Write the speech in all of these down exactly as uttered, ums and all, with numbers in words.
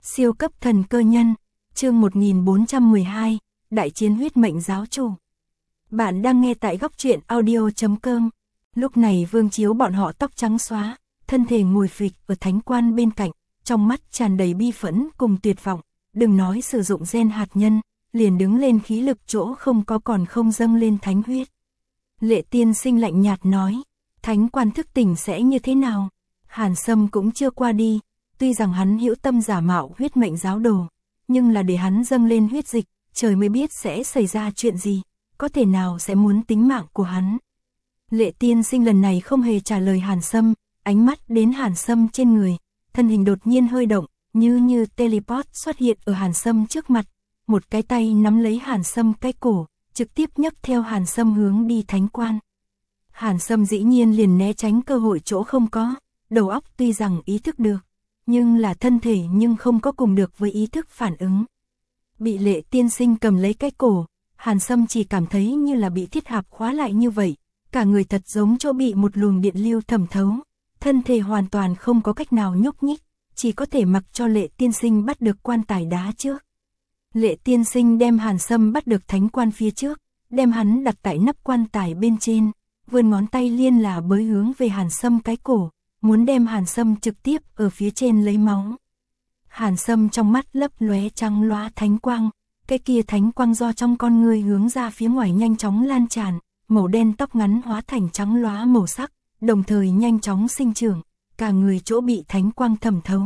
Siêu cấp thần cơ nhân, chương một nghìn bốn trăm mười hai, Đại chiến huyết mệnh giáo chủ. Bạn đang nghe tại góc truyện audio chấm com. Lúc này Vương Chiếu bọn họ tóc trắng xóa, thân thể ngồi phịch ở thánh quan bên cạnh, trong mắt tràn đầy bi phẫn cùng tuyệt vọng, đừng nói sử dụng gen hạt nhân, liền đứng lên khí lực chỗ không có còn không dâng lên thánh huyết. Lệ Tiên Sinh lạnh nhạt nói, thánh quan thức tỉnh sẽ như thế nào? Hàn Sâm cũng chưa qua đi, tuy rằng hắn hữu tâm giả mạo huyết mệnh giáo đồ, nhưng là để hắn dâng lên huyết dịch, trời mới biết sẽ xảy ra chuyện gì, có thể nào sẽ muốn tính mạng của hắn. Lệ Tiên Sinh lần này không hề trả lời Hàn Sâm, ánh mắt đến Hàn Sâm trên người, thân hình đột nhiên hơi động, như như teleport xuất hiện ở Hàn Sâm trước mặt, một cái tay nắm lấy Hàn Sâm cái cổ, trực tiếp nhấc theo Hàn Sâm hướng đi thánh quan. Hàn Sâm dĩ nhiên liền né tránh cơ hội chỗ không có, đầu óc tuy rằng ý thức được, nhưng là thân thể nhưng không có cùng được với ý thức phản ứng. Bị Lệ Tiên Sinh cầm lấy cái cổ, Hàn Sâm chỉ cảm thấy như là bị thiết hạp khóa lại như vậy, cả người thật giống chỗ bị một luồng điện lưu thẩm thấu, thân thể hoàn toàn không có cách nào nhúc nhích, chỉ có thể mặc cho Lệ Tiên Sinh bắt được quan tài đá trước. Lệ Tiên Sinh đem Hàn Sâm bắt được thánh quan phía trước, đem hắn đặt tại nắp quan tài bên trên, vươn ngón tay liên là bới hướng về Hàn Sâm cái cổ, muốn đem Hàn Sâm trực tiếp ở phía trên lấy máu. Hàn Sâm trong mắt lấp lóe trắng loá thánh quang, cái kia thánh quang do trong con người hướng ra phía ngoài nhanh chóng lan tràn, màu đen tóc ngắn hóa thành trắng loá màu sắc, đồng thời nhanh chóng sinh trưởng, cả người chỗ bị thánh quang thẩm thấu.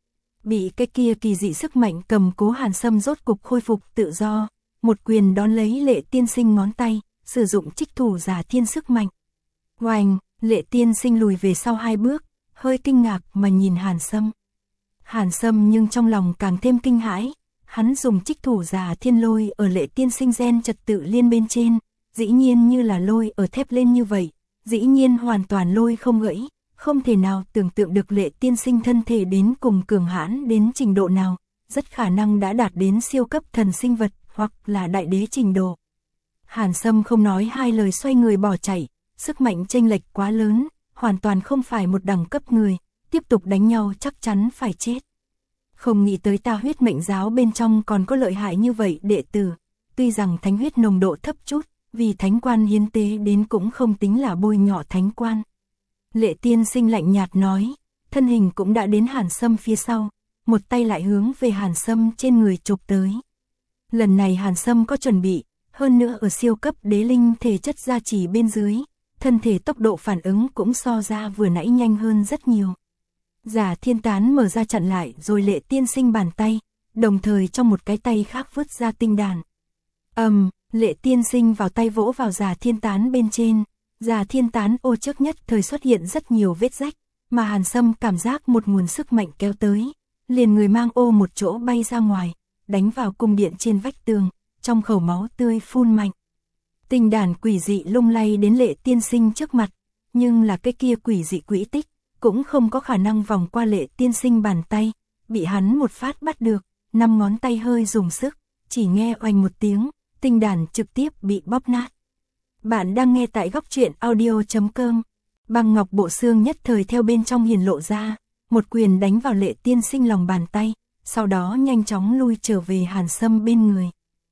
Bị cái kia kỳ dị sức mạnh cầm cố Hàn Sâm rốt cục khôi phục tự do, một quyền đón lấy Lệ Tiên Sinh ngón tay, sử dụng trích thủ giả thiên sức mạnh. Oanh, Lệ Tiên Sinh lùi về sau hai bước, hơi kinh ngạc mà nhìn Hàn Sâm. Hàn Sâm nhưng trong lòng càng thêm kinh hãi, hắn dùng trích thủ giả thiên lôi ở Lệ Tiên Sinh gen trật tự liên bên trên, dĩ nhiên như là lôi ở thép lên như vậy, dĩ nhiên hoàn toàn lôi không gãy, không thể nào tưởng tượng được Lệ Tiên Sinh thân thể đến cùng cường hãn đến trình độ nào, rất khả năng đã đạt đến siêu cấp thần sinh vật hoặc là đại đế trình độ. Hàn Sâm không nói hai lời xoay người bỏ chạy, sức mạnh chênh lệch quá lớn, hoàn toàn không phải một đẳng cấp người, tiếp tục đánh nhau chắc chắn phải chết. Không nghĩ tới ta huyết mệnh giáo bên trong còn có lợi hại như vậy đệ tử, tuy rằng thánh huyết nồng độ thấp chút, vì thánh quan hiến tế đến cũng không tính là bôi nhọ thánh quan. Lệ Tiên Sinh lạnh nhạt nói, thân hình cũng đã đến Hàn Sâm phía sau, một tay lại hướng về Hàn Sâm trên người chụp tới. Lần này Hàn Sâm có chuẩn bị, hơn nữa ở siêu cấp đế linh thể chất gia trì bên dưới, thân thể tốc độ phản ứng cũng so ra vừa nãy nhanh hơn rất nhiều. Giả thiên tán mở ra chặn lại rồi Lệ Tiên Sinh bàn tay, đồng thời trong một cái tay khác vứt ra tinh đàn. Ầm, um, Lệ Tiên Sinh vào tay vỗ vào giả thiên tán bên trên, giả thiên tán ô trước nhất thời xuất hiện rất nhiều vết rách, mà Hàn Sâm cảm giác một nguồn sức mạnh kéo tới, liền người mang ô một chỗ bay ra ngoài, đánh vào cung điện trên vách tường, trong khẩu máu tươi phun mạnh. Tinh đàn quỷ dị lung lay đến Lệ Tiên Sinh trước mặt, nhưng là cái kia quỷ dị quỹ tích, cũng không có khả năng vòng qua Lệ Tiên Sinh bàn tay, bị hắn một phát bắt được, năm ngón tay hơi dùng sức, chỉ nghe oanh một tiếng, tinh đàn trực tiếp bị bóp nát. Bạn đang nghe tại góc truyện audio chấm com. Băng ngọc bộ xương nhất thời theo bên trong hiển lộ ra, một quyền đánh vào Lệ Tiên Sinh lòng bàn tay, sau đó nhanh chóng lui trở về Hàn Sâm bên người.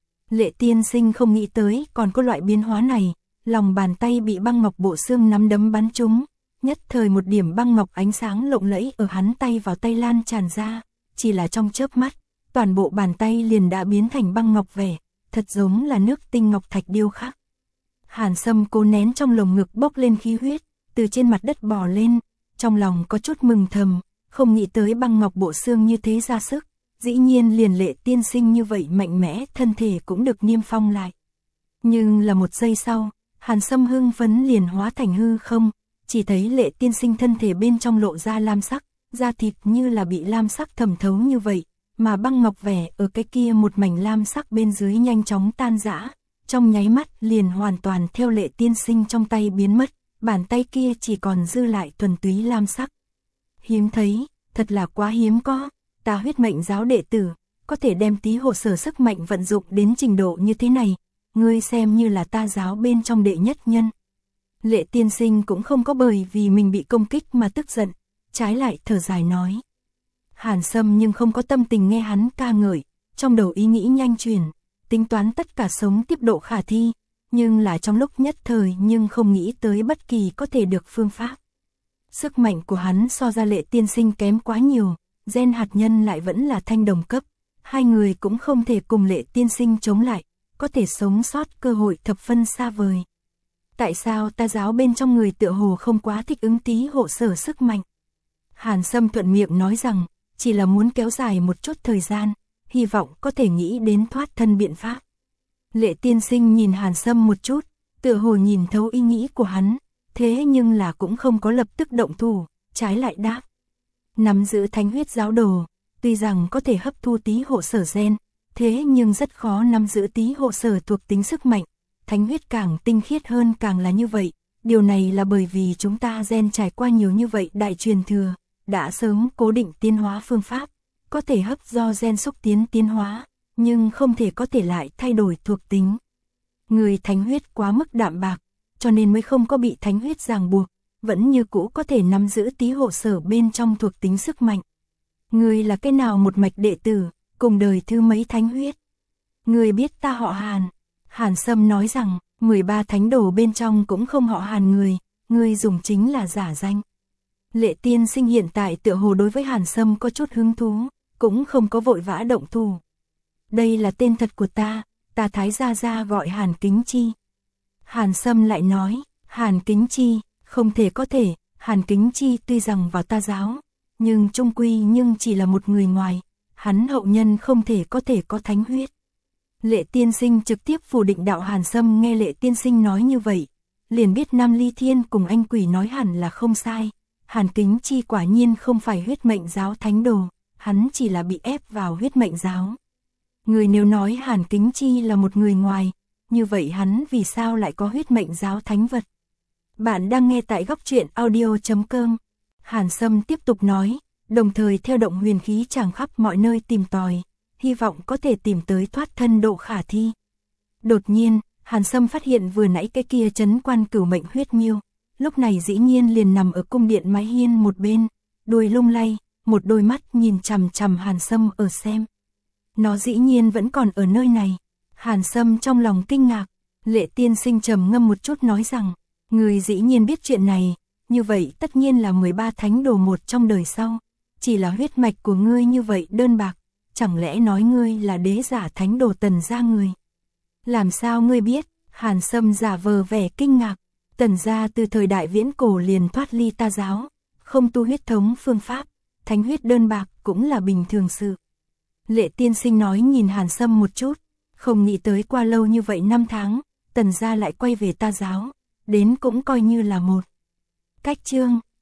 Lệ Tiên Sinh không nghĩ tới còn có loại biến hóa này, lòng bàn tay bị băng ngọc bộ xương nắm đấm bắn trúng, nhất thời một điểm băng ngọc ánh sáng lộng lẫy ở hắn tay vào tay lan tràn ra, chỉ là trong chớp mắt, toàn bộ bàn tay liền đã biến thành băng ngọc vẻ, thật giống là nước tinh ngọc thạch điêu khắc. Hàn Sâm cố nén trong lồng ngực bốc lên khí huyết, từ trên mặt đất bò lên, trong lòng có chút mừng thầm, không nghĩ tới băng ngọc bộ xương như thế ra sức, dĩ nhiên liền Lệ Tiên Sinh như vậy mạnh mẽ thân thể cũng được niêm phong lại. Nhưng là một giây sau, Hàn Sâm hưng phấn liền hóa thành hư không, chỉ thấy Lệ Tiên Sinh thân thể bên trong lộ ra lam sắc, da thịt như là bị lam sắc thẩm thấu như vậy, mà băng ngọc vẻ ở cái kia một mảnh lam sắc bên dưới nhanh chóng tan rã, trong nháy mắt liền hoàn toàn theo Lệ Tiên Sinh trong tay biến mất, bàn tay kia chỉ còn dư lại thuần túy lam sắc. Hiếm thấy, thật là quá hiếm có, ta huyết mệnh giáo đệ tử, có thể đem tí hộ sở sức mạnh vận dụng đến trình độ như thế này, ngươi xem như là ta giáo bên trong đệ nhất nhân. Lệ Tiên Sinh cũng không có bởi vì mình bị công kích mà tức giận, trái lại thở dài nói. Hàn Sâm nhưng không có tâm tình nghe hắn ca ngợi, trong đầu ý nghĩ nhanh chuyển, tính toán tất cả sống tiếp độ khả thi, nhưng là trong lúc nhất thời nhưng không nghĩ tới bất kỳ có thể được phương pháp. Sức mạnh của hắn so ra Lệ tiên sinh kém quá nhiều, gen hạt nhân lại vẫn là thanh đồng cấp, hai người cũng không thể cùng Lệ tiên sinh chống lại, có thể sống sót cơ hội thập phân xa vời. Tại sao ta giáo bên trong người tựa hồ không quá thích ứng tí hộ sở sức mạnh? Hàn Sâm thuận miệng nói rằng, chỉ là muốn kéo dài một chút thời gian, hy vọng có thể nghĩ đến thoát thân biện pháp. Lệ tiên sinh nhìn Hàn Sâm một chút, tựa hồ nhìn thấu ý nghĩ của hắn, thế nhưng là cũng không có lập tức động thủ, trái lại đáp. Nắm giữ thánh huyết giáo đồ, tuy rằng có thể hấp thu tí hộ sở gen, thế nhưng rất khó nắm giữ tí hộ sở thuộc tính sức mạnh, thánh huyết càng tinh khiết hơn càng là như vậy, điều này là bởi vì chúng ta gen trải qua nhiều như vậy đại truyền thừa, đã sớm cố định tiến hóa phương pháp, có thể hấp do gen xúc tiến tiến hóa, nhưng không thể có thể lại thay đổi thuộc tính. Người thánh huyết quá mức đạm bạc, cho nên mới không có bị thánh huyết ràng buộc, vẫn như cũ có thể nắm giữ tí hộ sở bên trong thuộc tính sức mạnh. Người là cái nào một mạch đệ tử, cùng đời thứ mấy thánh huyết? Người biết ta họ Hàn. Hàn Sâm nói rằng, mười ba thánh đồ bên trong cũng không họ Hàn người, người dùng chính là giả danh. Lệ tiên sinh hiện tại tựa hồ đối với Hàn Sâm có chút hứng thú, cũng không có vội vã động thủ. Đây là tên thật của ta, ta Thái Gia Gia gọi Hàn Kính Chi. Hàn Sâm lại nói, Hàn Kính Chi, không thể có thể, Hàn Kính Chi tuy rằng vào ta giáo, nhưng trung quy nhưng chỉ là một người ngoài, hắn hậu nhân không thể có thể có thánh huyết. Lệ tiên sinh trực tiếp phủ định đạo. Hàn Sâm nghe Lệ tiên sinh nói như vậy, liền biết Nam Ly Thiên cùng anh quỷ nói hẳn là không sai, Hàn Kính Chi quả nhiên không phải huyết mệnh giáo thánh đồ, hắn chỉ là bị ép vào huyết mệnh giáo. Người nếu nói Hàn Kính Chi là một người ngoài, như vậy hắn vì sao lại có huyết mệnh giáo thánh vật? Bạn đang nghe tại góc truyện audio chấm com. Hàn Sâm tiếp tục nói, đồng thời theo động huyền khí tràn khắp mọi nơi tìm tòi, hy vọng có thể tìm tới thoát thân độ khả thi. Đột nhiên, Hàn Sâm phát hiện vừa nãy cái kia trấn quan cửu mệnh huyết miêu, lúc này dĩ nhiên liền nằm ở cung điện mái hiên một bên, đuôi lung lay, một đôi mắt nhìn chằm chằm Hàn Sâm ở xem. Nó dĩ nhiên vẫn còn ở nơi này. Hàn Sâm trong lòng kinh ngạc, Lệ tiên sinh trầm ngâm một chút nói rằng, người dĩ nhiên biết chuyện này, như vậy tất nhiên là mười ba thánh đồ một trong đời sau, chỉ là huyết mạch của ngươi như vậy đơn bạc, chẳng lẽ nói ngươi là đế giả thánh đồ Tần gia người? Làm sao ngươi biết? Hàn Sâm giả vờ vẻ kinh ngạc, Tần gia từ thời đại viễn cổ liền thoát ly ta giáo, không tu huyết thống phương pháp, thánh huyết đơn bạc cũng là bình thường sự. Lệ tiên sinh nói nhìn Hàn Sâm một chút, không nghĩ tới qua lâu như vậy năm tháng, Tần gia lại quay về ta giáo, đến cũng coi như là một cách chương.